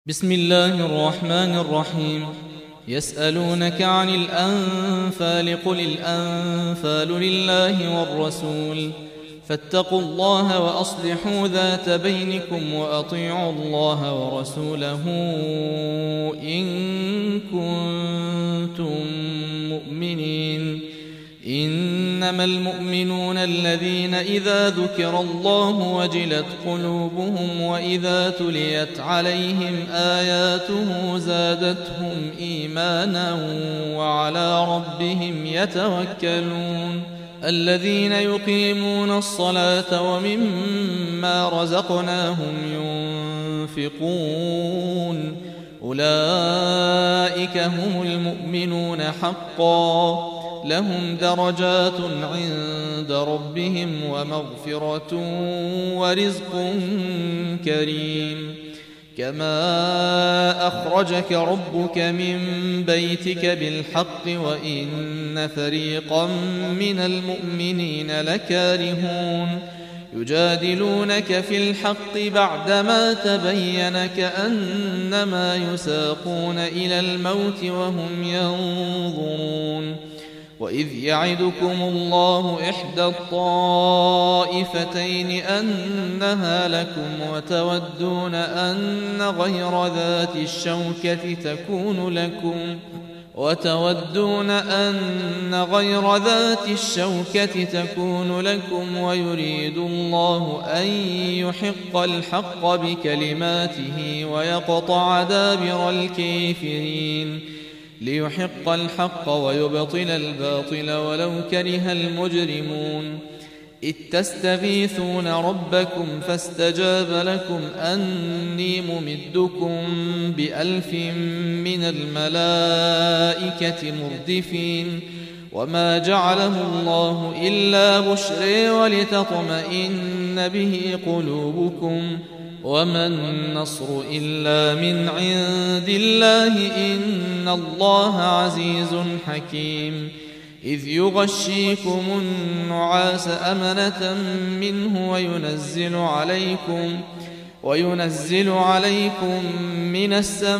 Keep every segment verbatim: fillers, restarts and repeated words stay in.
بسم الله الرحمن الرحيم. يسألونك عن الأنفال قل الأنفال لله والرسول فاتقوا الله وأصلحوا ذات بينكم وأطيعوا الله ورسوله إن كنتم مؤمنين. إنما المؤمنون الذين إذا ذكر الله وجلت قلوبهم وإذا تليت عليهم آياته زادتهم إيمانا وعلى ربهم يتوكلون. الذين يقيمون الصلاة ومما رزقناهم ينفقون أولئك هم المؤمنون حقا لهم درجات عند ربهم ومغفرة ورزق كريم. كما أخرجك ربك من بيتك بالحق وإن فريقا من المؤمنين لكارهون. يجادلونك في الحق بعدما تبين كأنما يساقون إلى الموت وهم ينظرون. وإذ يعدكم الله إحدى الطائفتين أنها لكم وتودون أن غير ذات الشوكة تكون لكم وتودون أن غير ذات الشوكة تكون لكم ويريد الله أن يحق الحق بكلماته ويقطع دابر الكافرين ليحق الحق ويبطل الباطل ولو كره المجرمون. إذ تستغيثون ربكم فاستجاب لكم أني ممدكم بألف من الملائكة مردفين. وما جعله الله إلا بشرى ولتطمئن به قلوبكم وما النصر إلا من عند الله إن الله عزيز حكيم. إذ يغشيكم النعاس أمنة منه وينزل عليكم وينزل عليكم من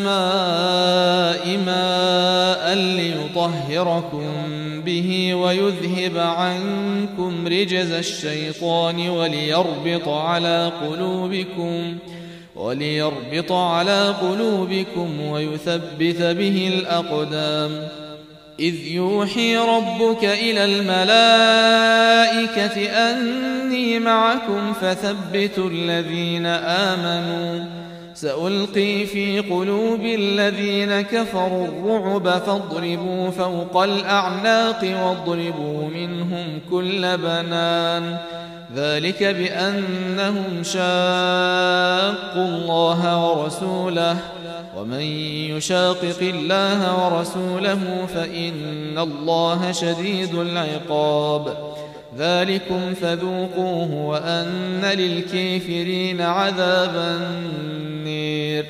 السماء ماء ليطهركم به ويذهب عنكم رجز الشيطان وليربط على قلوبكم وليربط على قلوبكم ويثبت به الأقدام. إذ يوحي ربك إلى الملائكة أني معكم فثبتوا الذين آمنوا سألقي في قلوب الذين كفروا الرعب فاضربوا فوق الأعناق واضربوا منهم كل بنان. ذلك بأنهم شاقوا الله ورسوله ومن يشاقق الله ورسوله فإن الله شديد العقاب. ذلكم فذوقوه وأن للكافرين عذاب النير.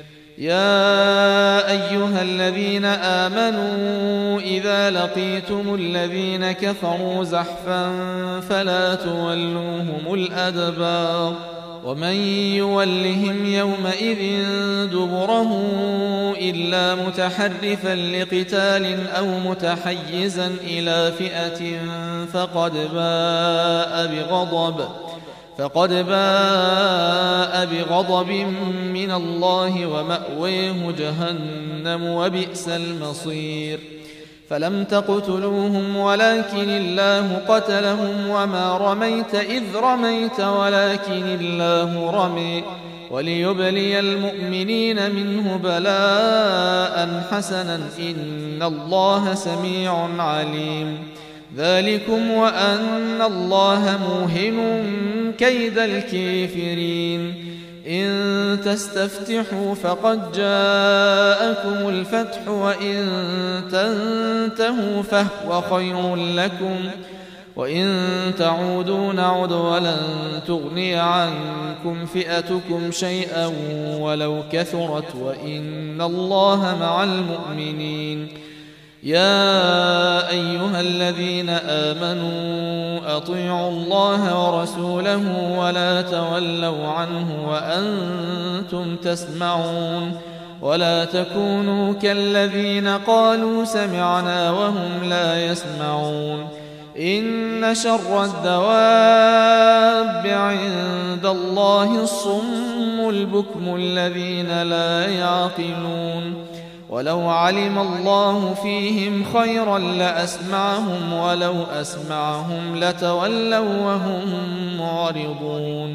يا أيها الذين آمنوا إذا لقيتم الذين كفروا زحفا فلا تولوهم الأدبار ومن يولهم يومئذ دبره إلا متحرفا لقتال أو متحيزا إلى فئة فقد باء بغضب فقد باء بغضب من الله ومأويه جهنم وبئس المصير. فلم تقتلوهم ولكن الله قتلهم وما رميت إذ رميت ولكن الله رمي وليبلي المؤمنين منه بلاء حسنا إن الله سميع عليم. ذلكم وأن الله موهن كيد الكافرين. إن تستفتحوا فقد جاءكم الفتح وإن تنتهوا فهو خير لكم وإن تعودوا نعد ولن تغني عنكم فئتكم شيئا ولو كثرت وإن الله مع المؤمنين. يا أيها الذين آمنوا أطيعوا الله ورسوله ولا تولوا عنه وأنتم تسمعون ولا تكونوا كالذين قالوا سمعنا وهم لا يسمعون إن شر الدواب عند الله الصم البكم الذين لا يعقلون ولو علم الله فيهم خيرا لأسمعهم ولو أسمعهم لتولوا وهم معرضون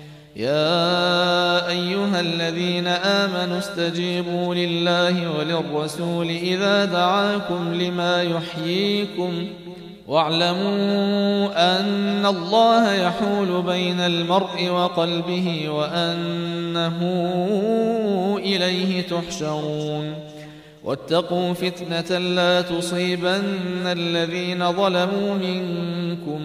يا أيها الذين آمنوا استجيبوا لله وللرسول إذا دعاكم لما يحييكم واعلموا أن الله يحول بين المرء وقلبه وأنه إليه تحشرون واتقوا فتنة لا تصيبن الذين ظلموا منكم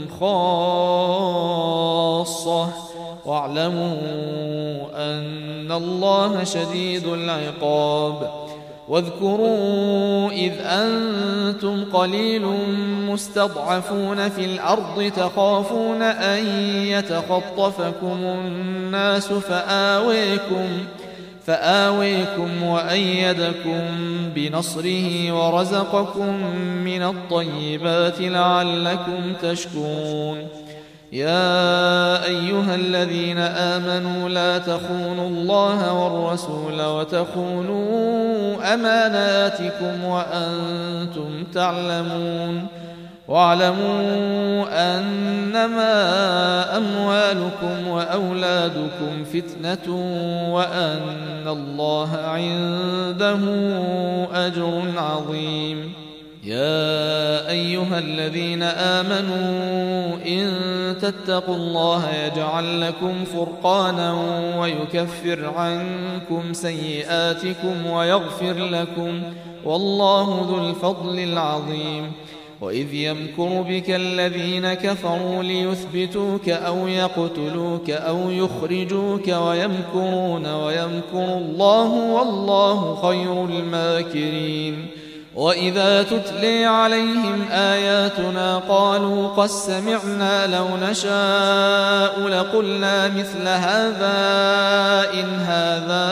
خاصة واعلموا أن الله شديد العقاب واذكروا إذ أنتم قليل مستضعفون في الأرض تخافون أن يتخطفكم الناس فآويكم فآويكم وأيدكم بنصره ورزقكم من الطيبات لعلكم تشكرون يا أيها الذين آمنوا لا تخونوا الله والرسول وتخونوا أماناتكم وأنتم تعلمون واعلموا أنما أموالكم وأولادكم فتنة وأن الله عنده أجر عظيم يا أيها الذين آمنوا إن تتقوا الله يجعل لكم فرقانا ويكفر عنكم سيئاتكم ويغفر لكم والله ذو الفضل العظيم وإذ يمكر بك الذين كفروا ليثبتوك أو يقتلوك أو يخرجوك ويمكرون ويمكر الله والله خير الماكرين وإذا تتلي عليهم آياتنا قالوا قد سمعنا لو نشاء لقلنا مثل هذا إن هذا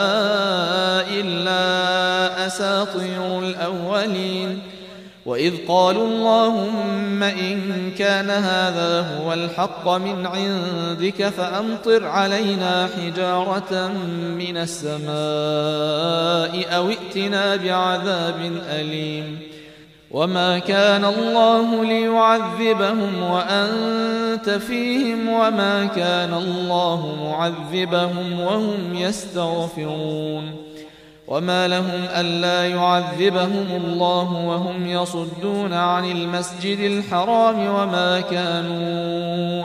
إلا أساطير الأولين وإذ قالوا اللهم إن كان هذا هو الحق من عندك فأمطر علينا حجارة من السماء أو ائتنا بعذاب أليم وما كان الله ليعذبهم وأنت فيهم وما كان الله معذبهم وهم يستغفرون وما لهم ألا يعذبهم الله وهم يصدون عن المسجد الحرام وما كانوا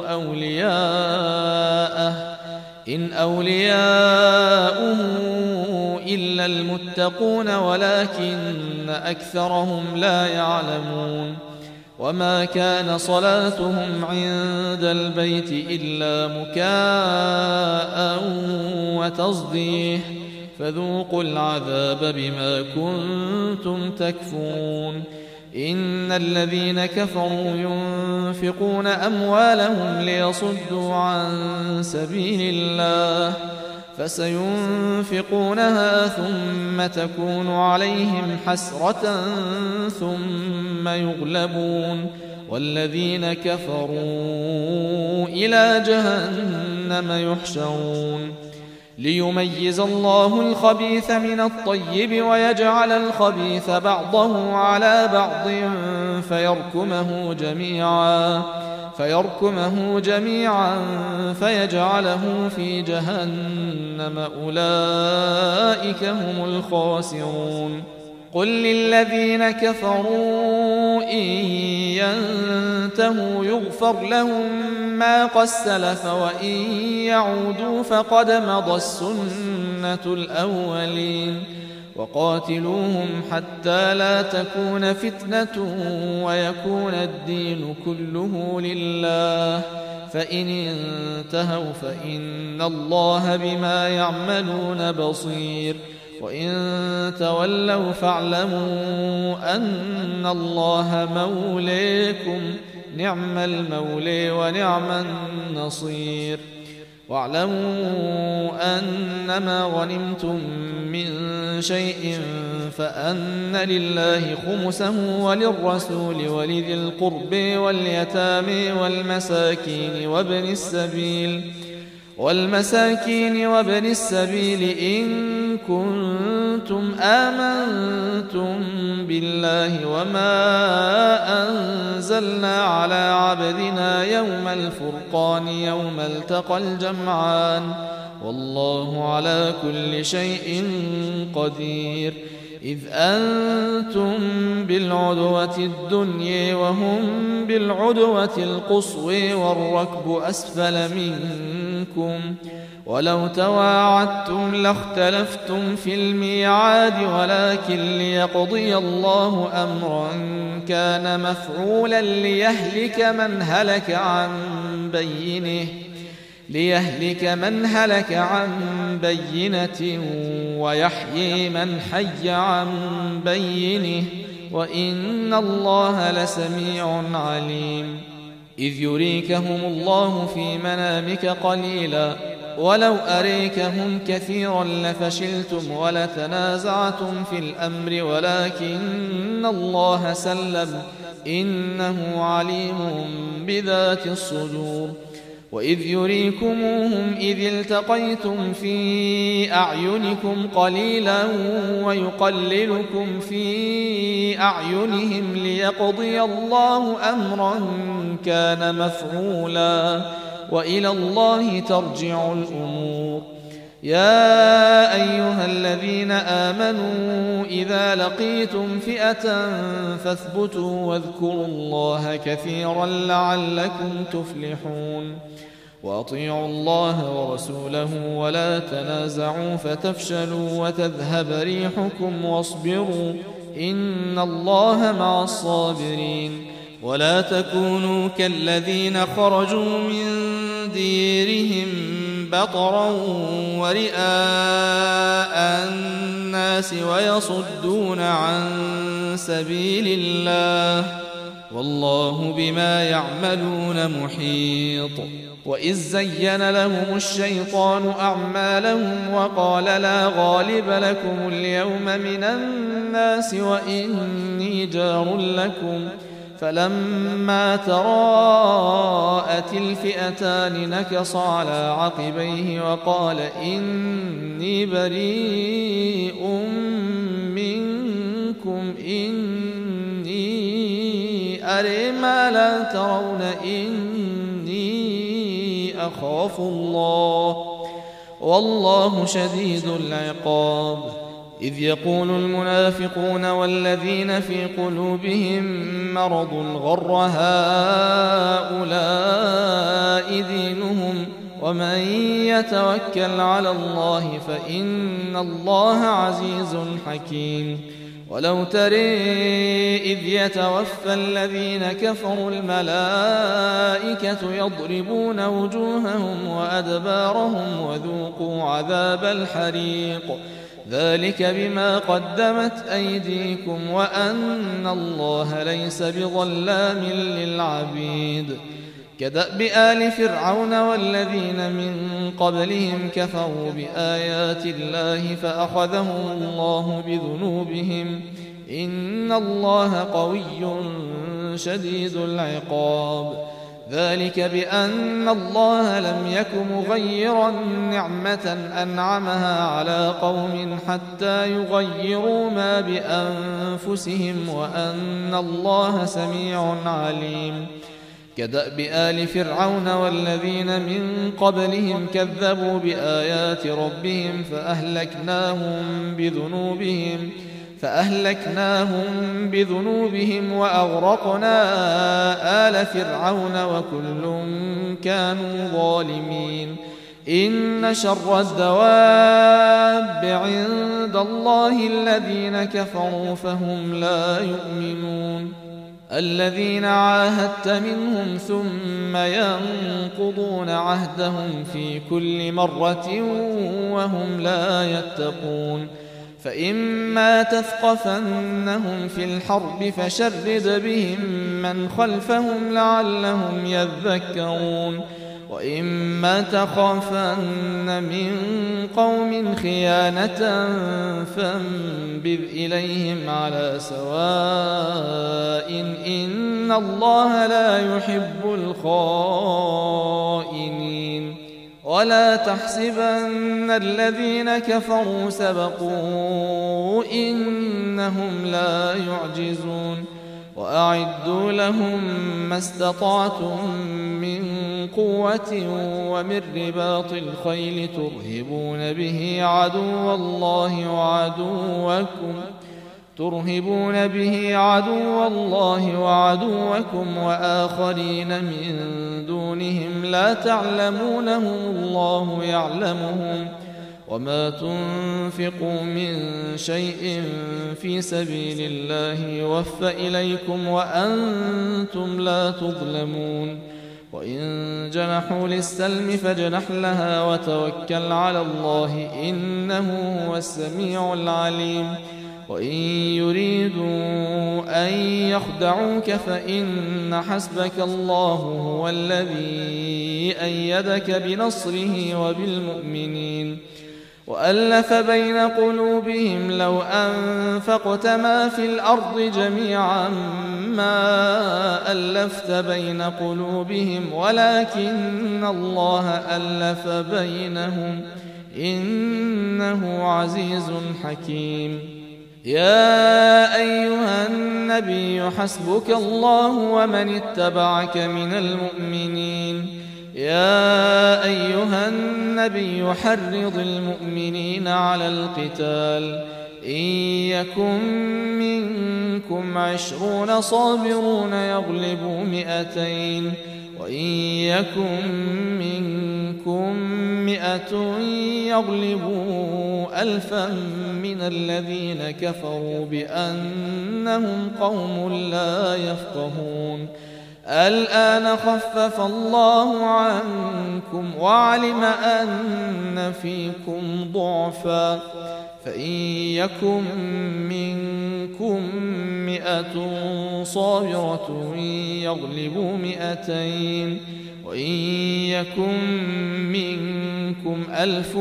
أولياءه إن أولياؤه إلا المتقون ولكن أكثرهم لا يعلمون وما كان صلاتهم عند البيت إلا مكاء وتصديح فذوقوا العذاب بما كنتم تكفرون إن الذين كفروا ينفقون أموالهم ليصدوا عن سبيل الله فسينفقونها ثم تكون عليهم حسرة ثم يغلبون والذين كفروا إلى جهنم يحشرون ليميز الله الخبيث من الطيب ويجعل الخبيث بعضه على بعض فيركمه جميعا فيركمه جميعا فيجعله في جهنم أولئك هم الخاسرون قل للذين كفروا إن ينتهوا يغفر لهم ما قد سلف وإن يعودوا فقد مضى السنة الأولين وقاتلوهم حتى لا تكون فتنة ويكون الدين كله لله فإن انتهوا فإن الله بما يعملون بصير وإن تولوا فاعلموا أن الله موليكم نعم المولي ونعم النصير واعلموا أنما غنمتم من شيء فأن لله خمسه وللرسول ولذي القرب واليتامى والمساكين وابن السبيل والمساكين وابن السبيل إن كنتم آمنتم بالله وما أنزلنا على عبدنا يوم الفرقان يوم التقى الجمعان والله على كل شيء قدير إذ أنتم بالعدوة الدنيا وهم بالعدوة القصوى والركب أسفل منكم ولو تواعدتم لاختلفتم في الميعاد ولكن ليقضي الله أمرا كان مفعولا ليهلك من هلك عن بينه ليهلك من هلك عن بينة ويحيي من حي عن بينه وإن الله لسميع عليم إذ يريكهم الله في منامك قليلا ولو أريكهم كثيرا لفشلتم ولتنازعتم في الأمر ولكن الله سلم إنه عليم بذات الصدور وإذ يريكموهم إذ التقيتم في أعينكم قليلا ويقللكم في أعينهم ليقضي الله أمرا كان مفعولا وإلى الله ترجع الأمور يا أيها الذين آمنوا إذا لقيتم فئة فاثبتوا واذكروا الله كثيرا لعلكم تفلحون وأطيعوا الله ورسوله ولا تنازعوا فتفشلوا وتذهب ريحكم واصبروا إن الله مع الصابرين ولا تكونوا كالذين خرجوا من ديرهم بطرا ورئاء الناس ويصدون عن سبيل الله والله بما يعملون محيط وإذ زين لهم الشيطان أعمالهم وقال لا غالب لكم اليوم من الناس وإني جار لكم فلما تراءت الفئتان نكص على عقبيه وقال إني بريء منكم إني أرى ما لا ترون إني أخاف الله والله شديد العقاب إذ يقول المنافقون والذين في قلوبهم مرض غر هؤلاء دينهم ومن يتوكل على الله فإن الله عزيز حكيم ولو ترى إذ يتوفى الذين كفروا الملائكة يضربون وجوههم وأدبارهم وذوقوا عذاب الحريق ذلك بما قدمت أيديكم وأن الله ليس بظلام للعبيد كدأب آل فرعون والذين من قبلهم كفروا بآيات الله فأخذهم الله بذنوبهم إن الله قوي شديد العقاب ذلك بأن الله لم يك مغيرا نعمة أنعمها على قوم حتى يغيروا ما بأنفسهم وأن الله سميع عليم كدأب آل فرعون والذين من قبلهم كذبوا بآيات ربهم فأهلكناهم بذنوبهم فأهلكناهم بذنوبهم وأغرقنا آل فرعون وكل كانوا ظالمين إن شر الدواب عند الله الذين كفروا فهم لا يؤمنون الذين عاهدت منهم ثم ينقضون عهدهم في كل مرة وهم لا يتقون فإما تثقفنهم في الحرب فشرد بهم من خلفهم لعلهم يذكرون وإما تخافن من قوم خيانة فانبذ إليهم على سواء إن الله لا يحب الخائنين ولا تحسبن الذين كفروا سبقوا إنهم لا يعجزون وأعدوا لهم ما استطعتم من قوة ومن رباط الخيل ترهبون به عدو الله وعدوكم ترهبون به عدو الله وعدوكم وآخرين من دونهم لا تعلمونهم الله يعلمهم وما تنفقوا من شيء في سبيل الله يوفى إليكم وأنتم لا تظلمون وإن جنحوا للسلم فاجنح لها وتوكل على الله إنه هو السميع العليم وإن يريدوا أن يخدعوك فإن حسبك الله هو الذي أيدك بنصره وبالمؤمنين وألف بين قلوبهم لو أنفقت ما في الأرض جميعا ما ألفت بين قلوبهم ولكن الله ألف بينهم إنه عزيز حكيم يا أيها النبي حسبك الله ومن اتبعك من المؤمنين يا أيها النبي حرض المؤمنين على القتال إن يكن منكم عشرون صابرون يغلبوا مئتين وإن يكن منكم مئة يغلبوا ألفا من الذين كفروا بأنهم قوم لا يفقهون الآن خفف الله عنكم وعلم أن فيكم ضعفا فإن يكن منكم مئة صابرة يغلبوا مئتين وإن يكن منكم ألف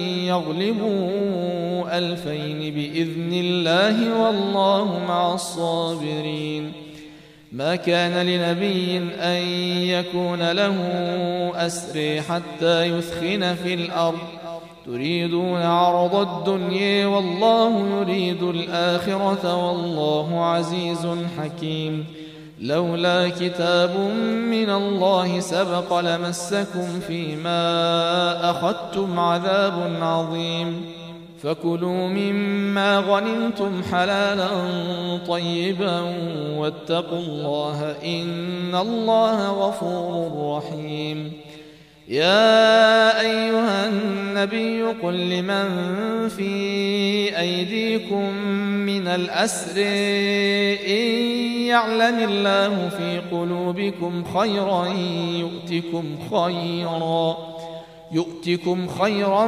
يغلبوا ألفين بإذن الله والله مع الصابرين ما كان لنبي أن يكون له أسرى حتى يثخن في الأرض تريدون عرض الدنيا والله يريد الآخرة والله عزيز حكيم لولا كتاب من الله سبق لمسكم فيما أخذتم عذاب عظيم فكلوا مما غنمتم حلالا طيبا واتقوا الله إن الله غفور رحيم يا أيها النبي قل لمن في أيديكم من الأسر إن يعلم الله في قلوبكم خيرا يؤتكم خيرا يؤتكم خيرا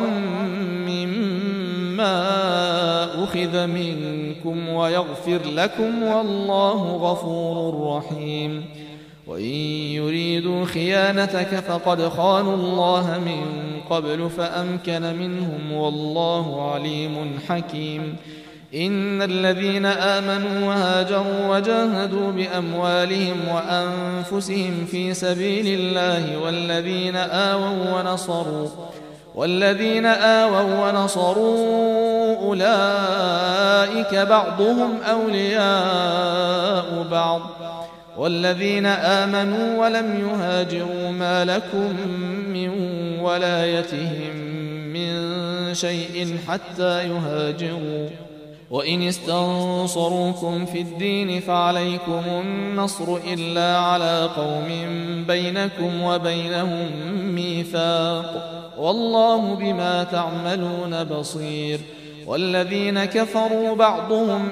مما أخذ منكم ويغفر لكم والله غفور رحيم وإن يريدوا خيانتك فقد خانوا الله من قبل فأمكن منهم والله عليم حكيم إن الذين آمنوا وهاجروا وجاهدوا بأموالهم وأنفسهم في سبيل الله والذين آووا ونصروا والذين آووا ونصروا أولئك بعضهم أولياء بعض والذين آمنوا ولم يهاجروا ما لكم من ولايتهم من شيء حتى يهاجروا وإن استنصروكم في الدين فعليكم النصر إلا على قوم بينكم وبينهم ميثاق والله بما تعملون بصير والذين كفروا بعضهم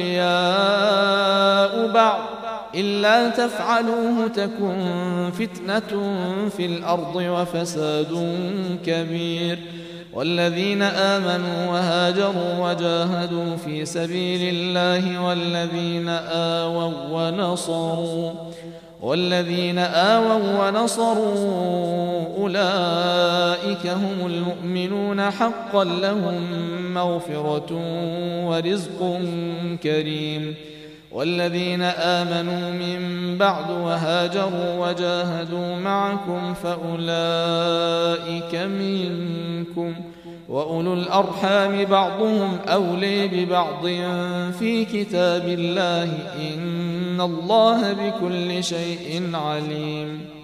أولياء بعض إلا تفعلوه تكن فتنة في الأرض وفساد كبير والذين آمنوا وهاجروا وجاهدوا في سبيل الله والذين آووا ونصروا والذين آووا ونصروا أولئك هم المؤمنون حقا لهم مغفرة ورزق كريم والذين آمنوا من بعد وهاجروا وجاهدوا معكم فأولئك منكم وأولو الأرحام بعضهم أولي ببعض في كتاب الله إن الله بكل شيء عليم